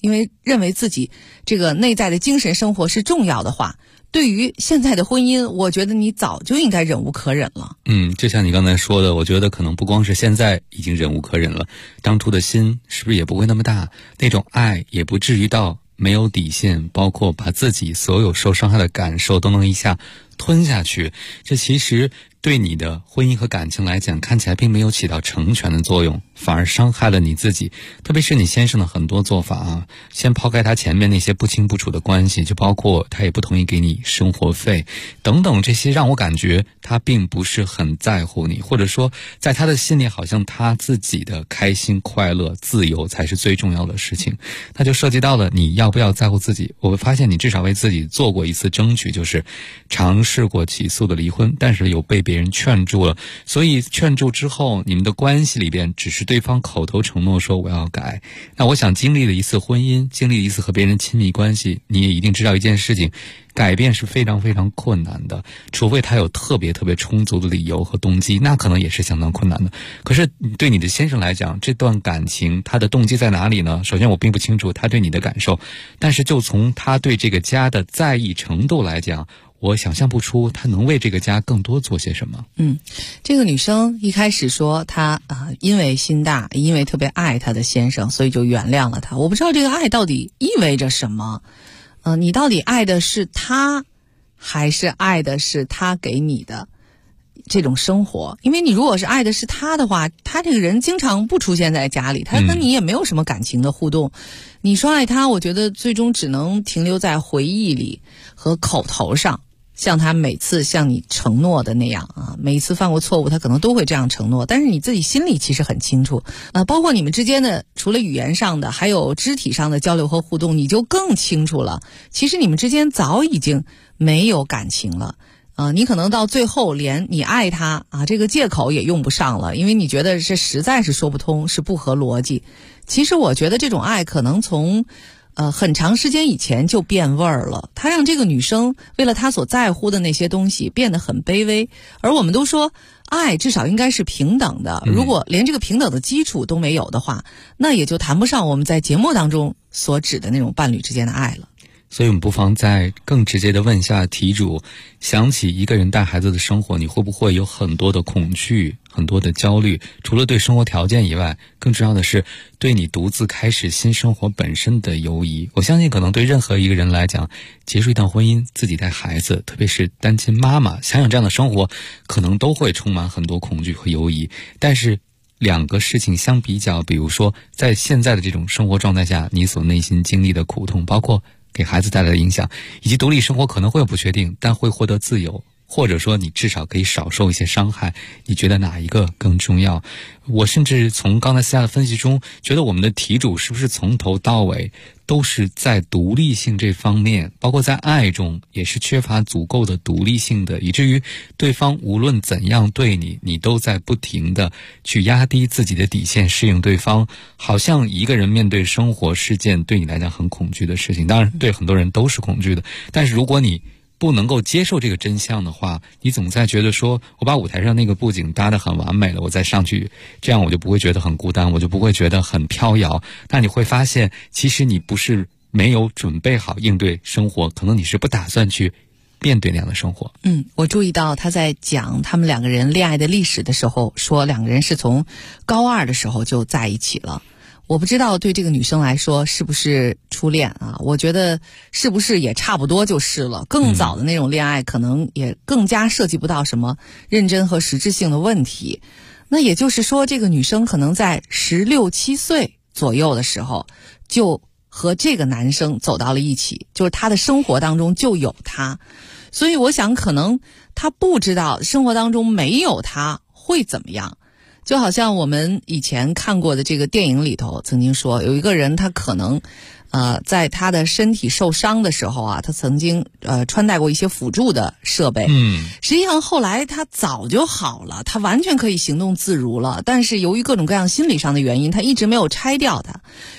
因为认为自己这个内在的精神生活是重要的话，对于现在的婚姻，我觉得你早就应该忍无可忍了。 就像你刚才说的，我觉得可能不光是现在已经忍无可忍了，当初的心是不是也不会那么大，那种爱也不至于到没有底线，包括把自己所有受伤害的感受都能一下吞下去。这其实对你的婚姻和感情来讲，看起来并没有起到成全的作用，反而伤害了你自己。特别是你先生的很多做法啊，先抛开他前面那些不清不楚的关系，就包括他也不同意给你生活费等等，这些让我感觉他并不是很在乎你，或者说在他的心里好像他自己的开心快乐自由才是最重要的事情。那就涉及到了你要不要在乎自己。我会发现你至少为自己做过一次争取，就是尝试过起诉的离婚，但是有被别人劝住了，所以劝住之后你们的关系里边只是对方口头承诺说我要改。那我想经历了一次婚姻，经历了一次和别人亲密关系，你也一定知道一件事情，改变是非常非常困难的，除非他有特别特别充足的理由和动机，那可能也是相当困难的。可是对你的先生来讲，这段感情他的动机在哪里呢？首先我并不清楚他对你的感受，但是就从他对这个家的在意程度来讲，我想象不出他能为这个家更多做些什么。 这个女生一开始说她因为心大，因为特别爱她的先生，所以就原谅了他。我不知道这个爱到底意味着什么。你到底爱的是他，还是爱的是他给你的这种生活？因为你如果是爱的是他的话，他这个人经常不出现在家里，他跟你也没有什么感情的互动。你说爱他，我觉得最终只能停留在回忆里和口头上，像他每次向你承诺的那样啊，每一次犯过错误他可能都会这样承诺，但是你自己心里其实很清楚包括你们之间的除了语言上的还有肢体上的交流和互动，你就更清楚了，其实你们之间早已经没有感情了你可能到最后连你爱他这个借口也用不上了，因为你觉得这实在是说不通，是不合逻辑。其实我觉得这种爱可能从很长时间以前就变味儿了，他让这个女生为了他所在乎的那些东西变得很卑微。而我们都说爱至少应该是平等的，如果连这个平等的基础都没有的话，那也就谈不上我们在节目当中所指的那种伴侣之间的爱了。 所以我们不妨再更直接的问一下题主，想起一个人带孩子的生活，你会不会有很多的恐惧，很多的焦虑？除了对生活条件以外，更重要的是对你独自开始新生活本身的犹疑。我相信可能对任何一个人来讲，结束一段婚姻，自己带孩子，特别是单亲妈妈，想想这样的生活，可能都会充满很多恐惧和犹疑。但是两个事情相比较，比如说在现在的这种生活状态下，你所内心经历的苦痛，包括给孩子带来的影响，以及独立生活可能会有不确定，但会获得自由，或者说你至少可以少受一些伤害，你觉得哪一个更重要？我甚至从刚才私下的分析中，觉得我们的题主是不是从头到尾都是在独立性这方面，包括在爱中也是缺乏足够的独立性的，以至于对方无论怎样对你，你都在不停的去压低自己的底线适应对方，好像一个人面对生活是件对你来讲很恐惧的事情，当然对很多人都是恐惧的，但是如果你不能够接受这个真相的话，你总在觉得说我把舞台上那个布景搭得很完美了，我再上去，这样我就不会觉得很孤单，我就不会觉得很飘摇。那你会发现其实你不是没有准备好应对生活，可能你是不打算去面对那样的生活。 我注意到他在讲他们两个人恋爱的历史的时候，说两个人是从高2的时候就在一起了。我不知道对这个女生来说是不是初恋我觉得是不是也差不多就是了。更早的那种恋爱可能也更加涉及不到什么认真和实质性的问题。那也就是说，这个女生可能在16、17岁左右的时候就和这个男生走到了一起，就是她的生活当中就有他。所以我想可能她不知道生活当中没有他会怎么样。就好像我们以前看过的这个电影里头曾经说，有一个人他可能在他的身体受伤的时候他曾经穿戴过一些辅助的设备。实际上后来他早就好了，他完全可以行动自如了，但是由于各种各样心理上的原因，他一直没有拆掉它。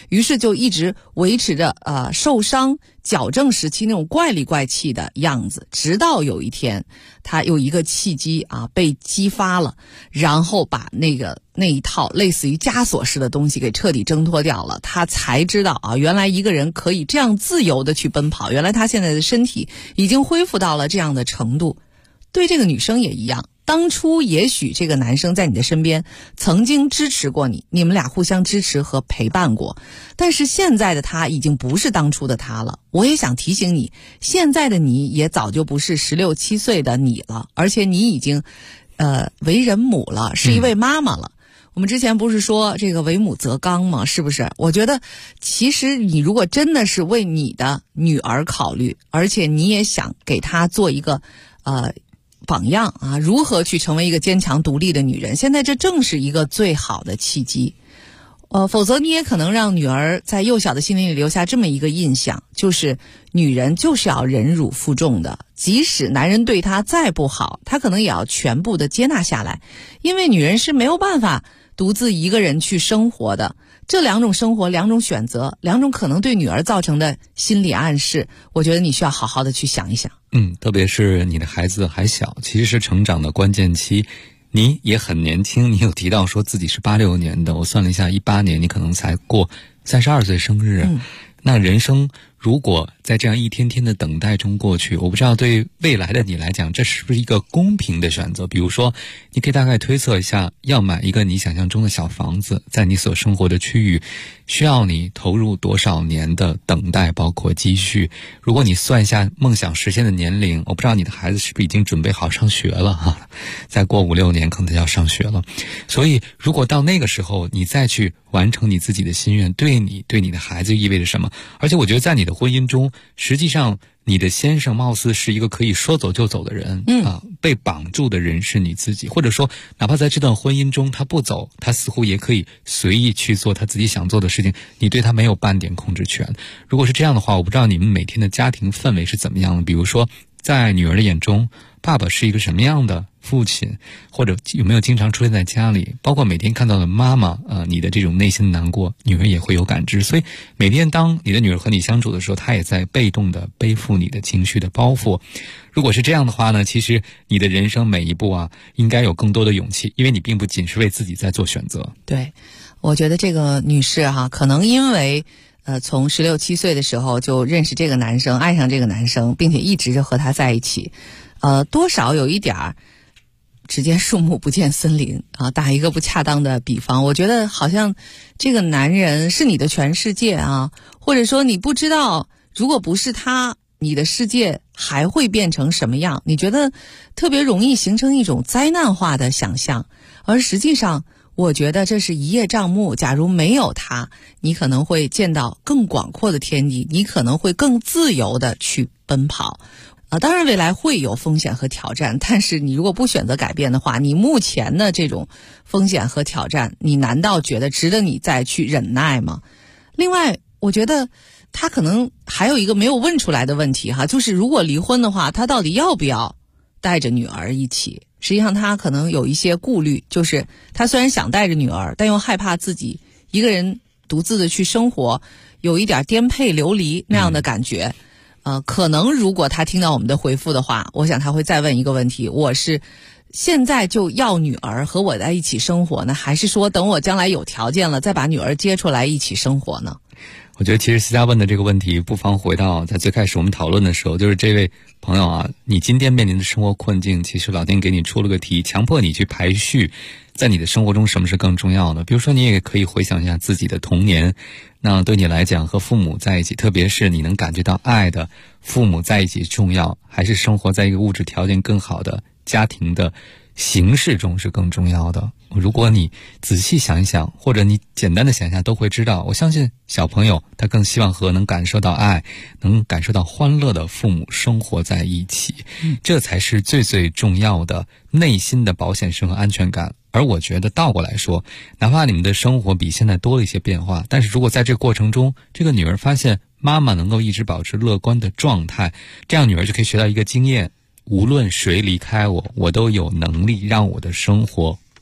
于是就一直维持着受伤矫正时期那种怪里怪气的样子，直到有一天他有一个契机被激发了，然后把那一套类似于枷锁式的东西给彻底挣脱掉了，他才知道原来一个人可以这样自由的去奔跑，原来他现在的身体已经恢复到了这样的程度。对这个女生也一样，当初也许这个男生在你的身边曾经支持过你，你们俩互相支持和陪伴过，但是现在的他已经不是当初的他了。我也想提醒你，现在的你也早就不是16、17岁的你了，而且你已经为人母了，是一位妈妈了。我们之前不是说这个为母则刚吗？是不是？我觉得其实你如果真的是为你的女儿考虑，而且你也想给她做一个榜样如何去成为一个坚强独立的女人，现在这正是一个最好的契机。否则你也可能让女儿在幼小的心灵里留下这么一个印象，就是女人就是要忍辱负重的，即使男人对她再不好，她可能也要全部的接纳下来，因为女人是没有办法独自一个人去生活的。这两种生活，两种选择，两种可能对女儿造成的心理暗示，我觉得你需要好好的去想一想。 特别是你的孩子还小，其实是成长的关键期，你也很年轻，你有提到说自己是86年的，我算了一下18年你可能才过32岁生日。那人生如果在这样一天天的等待中过去，我不知道对未来的你来讲这是不是一个公平的选择。比如说你可以大概推测一下，要买一个你想象中的小房子，在你所生活的区域需要你投入多少年的等待，包括积蓄。如果你算一下梦想实现的年龄，我不知道你的孩子是不是已经准备好上学了再过5、6年可能就要上学了。所以如果到那个时候你再去完成你自己的心愿，对你的孩子意味着什么？而且我觉得在你的婚姻中，实际上你的先生貌似是一个可以说走就走的人被绑住的人是你自己，或者说哪怕在这段婚姻中他不走，他似乎也可以随意去做他自己想做的事情，你对他没有半点控制权。如果是这样的话，我不知道你们每天的家庭氛围是怎么样的。比如说在女儿的眼中，爸爸是一个什么样的父亲，或者有没有经常出现在家里，包括每天看到的妈妈你的这种内心难过，女儿也会有感知。所以每天当你的女儿和你相处的时候，她也在被动的背负你的情绪的包袱。如果是这样的话呢，其实你的人生每一步应该有更多的勇气，因为你并不仅是为自己在做选择。 对，我觉得这个女士可能因为从16、17岁的时候就认识这个男生，爱上这个男生，并且一直就和他在一起，多少有一点只见树木不见森林打一个不恰当的比方，我觉得好像这个男人是你的全世界或者说你不知道如果不是他，你的世界还会变成什么样，你觉得特别容易形成一种灾难化的想象。而实际上我觉得这是一叶障目，假如没有他，你可能会见到更广阔的天地，你可能会更自由的去奔跑。当然未来会有风险和挑战，但是你如果不选择改变的话，你目前的这种风险和挑战，你难道觉得值得你再去忍耐吗？另外我觉得他可能还有一个没有问出来的问题就是如果离婚的话，他到底要不要带着女儿一起。实际上他可能有一些顾虑，就是他虽然想带着女儿，但又害怕自己一个人独自的去生活，有一点颠沛流离那样的感觉。可能如果他听到我们的回复的话，我想他会再问一个问题，我是现在就要女儿和我在一起生活呢，还是说等我将来有条件了再把女儿接出来一起生活呢？ 我觉得其实思佳问的这个问题不妨回到在最开始我们讨论的时候，就是这位朋友你今天面临的生活困境，其实老天给你出了个题，强迫你去排序在你的生活中什么是更重要的。比如说你也可以回想一下自己的童年，那对你来讲和父母在一起，特别是你能感觉到爱的父母在一起重要，还是生活在一个物质条件更好的家庭的形式中是更重要的？如果你仔细想一想，或者你简单的想一下，都会知道，我相信小朋友他更希望和能感受到爱，能感受到欢乐的父母生活在一起，这才是最最重要的内心的保险绳和安全感。而我觉得倒过来说，哪怕你们的生活比现在多了一些变化，但是如果在这个过程中，这个女儿发现妈妈能够一直保持乐观的状态，这样女儿就可以学到一个经验，无论谁离开我，我都有能力让我的生活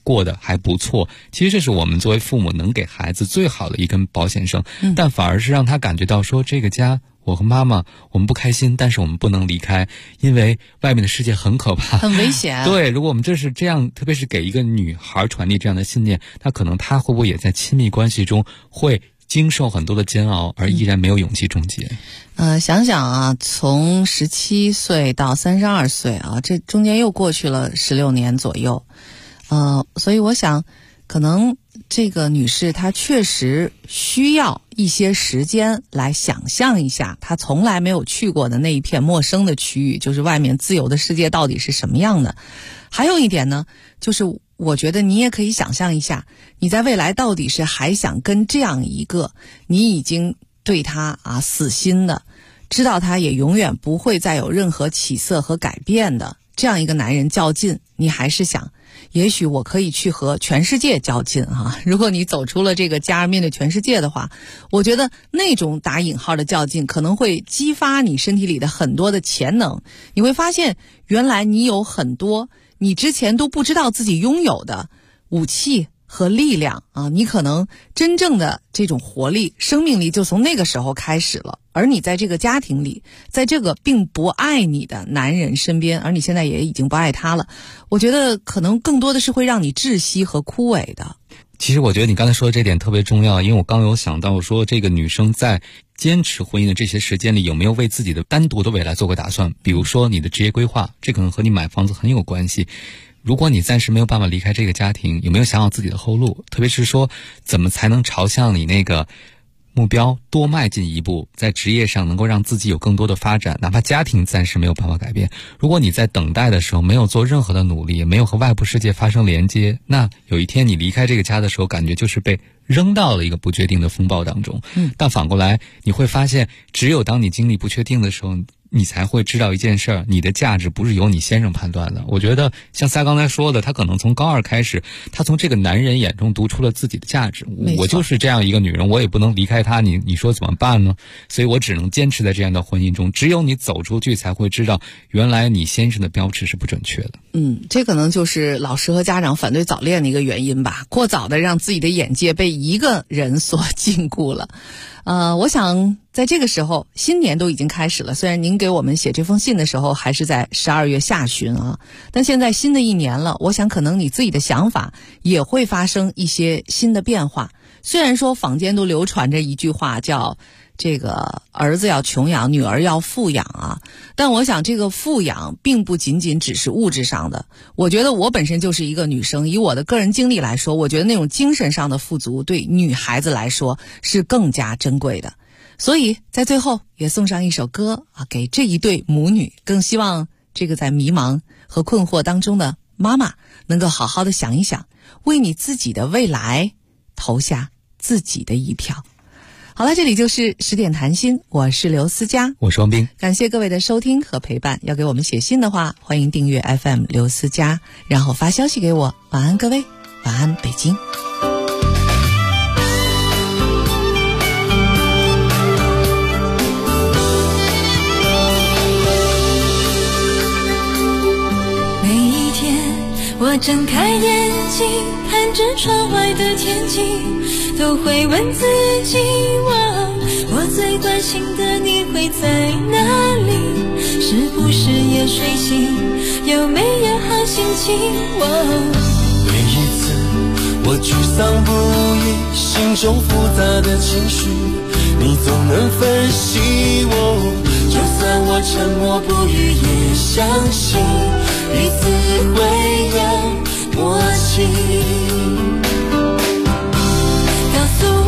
过得还不错，其实这是我们作为父母能给孩子最好的一根保险绳，但反而是让他感觉到说这个家我和妈妈我们不开心，但是我们不能离开，因为外面的世界很可怕， 很危险。 对，如果我们这是这样，特别是给一个女孩传递这样的信念，那可能她会不会也在亲密关系中会经受很多的煎熬，而依然没有勇气终结？ 想想啊，从17岁到32岁啊，这中间又过去了16年左右。所以我想可能这个女士她确实需要一些时间来想象一下她从来没有去过的那一片陌生的区域，就是外面自由的世界到底是什么样的。还有一点呢，就是我觉得你也可以想象一下，你在未来到底是还想跟这样一个你已经对他死心的，知道他也永远不会再有任何起色和改变的这样一个男人较劲，你还是想也许我可以去和全世界较劲啊！如果你走出了这个家，面对全世界的话，我觉得那种打引号的较劲可能会激发你身体里的很多的潜能，你会发现原来你有很多你之前都不知道自己拥有的武器和力量啊！你可能真正的这种活力、生命力就从那个时候开始了。而你在这个家庭里，在这个并不爱你的男人身边，而你现在也已经不爱他了，我觉得可能更多的是会让你窒息和枯萎的。 其实我觉得你刚才说的这点特别重要，因为我刚有想到说这个女生在坚持婚姻的这些时间里有没有为自己的单独的未来做过打算，比如说你的职业规划，这可能和你买房子很有关系。如果你暂时没有办法离开这个家庭，有没有想好自己的后路，特别是说怎么才能朝向你那个目标多迈进一步，在职业上能够让自己有更多的发展，哪怕家庭暂时没有办法改变。如果你在等待的时候没有做任何的努力，没有和外部世界发生连接，那有一天你离开这个家的时候，感觉就是被扔到了一个不确定的风暴当中。但反过来你会发现，只有当你经历不确定的时候，你才会知道一件事儿，你的价值不是由你先生判断的。我觉得像赛刚才说的，他可能从高2开始，他从这个男人眼中读出了自己的价值。我就是这样一个女人，我也不能离开他，你说怎么办呢？所以我只能坚持在这样的婚姻中，只有你走出去才会知道原来你先生的标尺是不准确的。 这可能就是老师和家长反对早恋的一个原因吧，过早的让自己的眼界被一个人所禁锢了。我想在这个时候，新年都已经开始了，虽然您给我们写这封信的时候还是在12月下旬啊，但现在新的一年了，我想可能你自己的想法也会发生一些新的变化。虽然说坊间都流传着一句话叫这个儿子要穷养，女儿要富养啊，但我想这个富养并不仅仅只是物质上的。我觉得我本身就是一个女生，以我的个人经历来说，我觉得那种精神上的富足对女孩子来说是更加珍贵的。所以在最后也送上一首歌啊，给这一对母女，更希望这个在迷茫和困惑当中的妈妈能够好好的想一想，为你自己的未来投下自己的一票。好了，这里就是10点谈心，我是刘思佳， 我是王斌， 感谢各位的收听和陪伴。要给我们写信的话，欢迎订阅 FM 刘思佳，然后发消息给我。晚安各位，晚安北京。 每一天我睁开眼睛，看着窗外的天气，都会问自己，我最关心的你会在哪里？是不是也睡醒？有没有好心情？ 每一次我沮丧不已，心中复杂的情绪，你总能分析我。就算我沉默不语，也相信彼此会有默契。